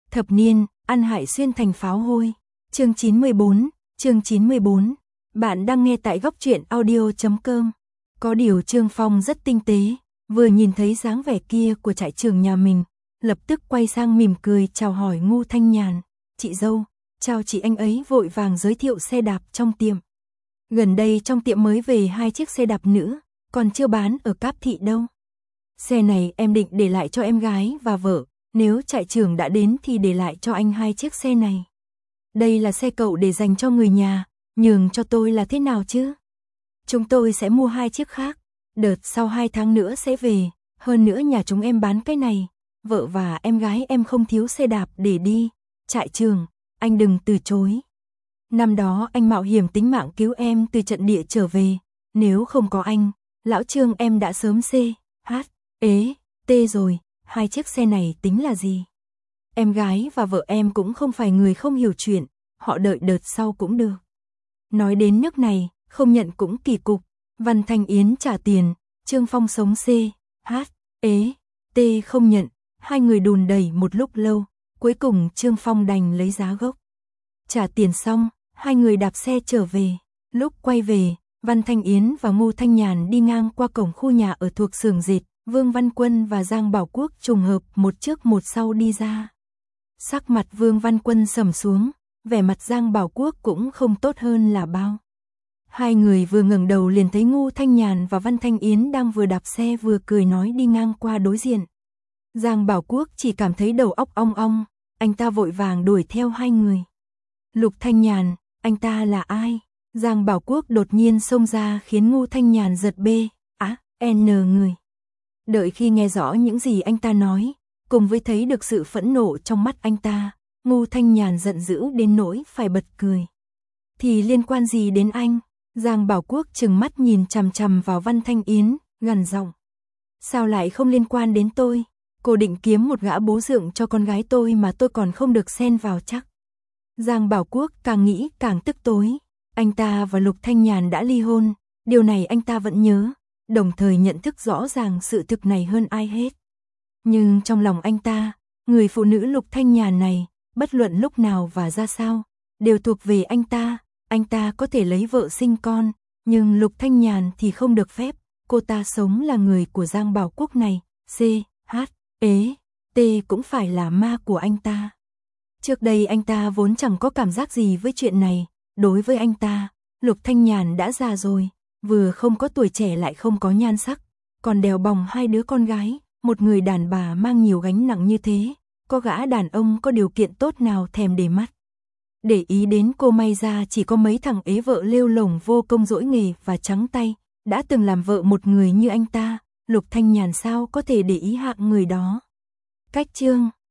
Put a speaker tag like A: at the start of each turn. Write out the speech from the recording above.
A: Thập niên, ăn hại xuyên thành pháo hôi. Chương 94. Bạn đang nghe tại góc truyện audio.com. Có điều Trương Phong rất tinh tế, vừa nhìn thấy dáng vẻ kia của trại trưởng nhà mình, lập tức quay sang mỉm cười chào hỏi Ngô Thanh Nhàn. Chị dâu, chào chị. Anh ấy vội vàng giới thiệu xe đạp trong tiệm. Gần đây trong tiệm mới về 2 chiếc xe đạp nữa, còn chưa bán ở Cáp Thị đâu. Xe này em định để lại cho em gái và vợ, nếu trại trưởng đã đến thì để lại cho anh 2 chiếc xe này. Đây là xe cậu để dành cho người nhà, nhường cho tôi là thế nào chứ? Chúng tôi sẽ mua 2 chiếc khác, đợt sau 2 tháng nữa sẽ về, hơn nữa nhà chúng em bán cái này, vợ và em gái em không thiếu xe đạp để đi. Trại trưởng, anh đừng từ chối. Năm đó anh mạo hiểm tính mạng cứu em từ trận địa trở về, nếu không có anh, lão Trương em đã sớm CHT rồi. 2 chiếc xe này tính là gì? Em gái và vợ em cũng không phải người không hiểu chuyện, họ đợi đợt sau cũng được. Nói đến nước này, không nhận cũng kỳ cục. Văn Thanh Yến trả tiền, Trương Phong sống CHT không nhận, hai người đùn đẩy một lúc lâu, cuối cùng Trương Phong đành lấy giá gốc. Trả tiền xong, hai người đạp xe trở về. Lúc quay về, Văn Thanh Yến và Ngô Thanh Nhàn đi ngang qua cổng khu nhà ở thuộc xưởng dệt, Vương Văn Quân và Giang Bảo Quốc trùng hợp một trước một sau đi ra. Sắc mặt Vương Văn Quân sầm xuống, vẻ mặt Giang Bảo Quốc cũng không tốt hơn là bao. Hai người vừa ngẩng đầu liền thấy Ngô Thanh Nhàn và Văn Thanh Yến đang vừa đạp xe vừa cười nói đi ngang qua đối diện. Giang Bảo Quốc chỉ cảm thấy đầu óc ong ong, anh ta vội vàng đuổi theo hai người. Lục Thanh Nhàn, anh ta là ai? Giang Bảo Quốc đột nhiên xông ra khiến Ngô Thanh Nhàn giật người. Đợi khi nghe rõ những gì anh ta nói, cùng với thấy được sự phẫn nộ trong mắt anh ta, Ngô Thanh Nhàn giận dữ đến nỗi phải bật cười. Thì liên quan gì đến anh? Giang Bảo Quốc trừng mắt nhìn chằm chằm vào Văn Thanh Yến, gằn giọng. Sao lại không liên quan đến tôi? Cô định kiếm một gã bố dượng cho con gái tôi mà tôi còn không được xen vào chắc. Giang Bảo Quốc càng nghĩ càng tức tối. Anh ta và Lục Thanh Nhàn đã ly hôn, điều này anh ta vẫn nhớ, đồng thời nhận thức rõ ràng sự thực này hơn ai hết. Nhưng trong lòng anh ta, người phụ nữ Lục Thanh Nhàn này, bất luận lúc nào và ra sao, đều thuộc về anh ta có thể lấy vợ sinh con, nhưng Lục Thanh Nhàn thì không được phép, cô ta sống là người của Giang Bảo Quốc này, CHT cũng phải là ma của anh ta. Trước đây anh ta vốn chẳng có cảm giác gì với chuyện này, đối với anh ta, Lục Thanh Nhàn đã già rồi, vừa không có tuổi trẻ lại không có nhan sắc, còn đèo bòng 2 đứa con gái, một người đàn bà mang nhiều gánh nặng như thế, có gã đàn ông có điều kiện tốt nào thèm để mắt. Để ý đến cô may ra chỉ có mấy thằng ế vợ lêu lổng vô công dỗi nghề và trắng tay, đã từng làm vợ một người như anh ta, Lục Thanh Nhàn sao có thể để ý hạng người đó. Cách chương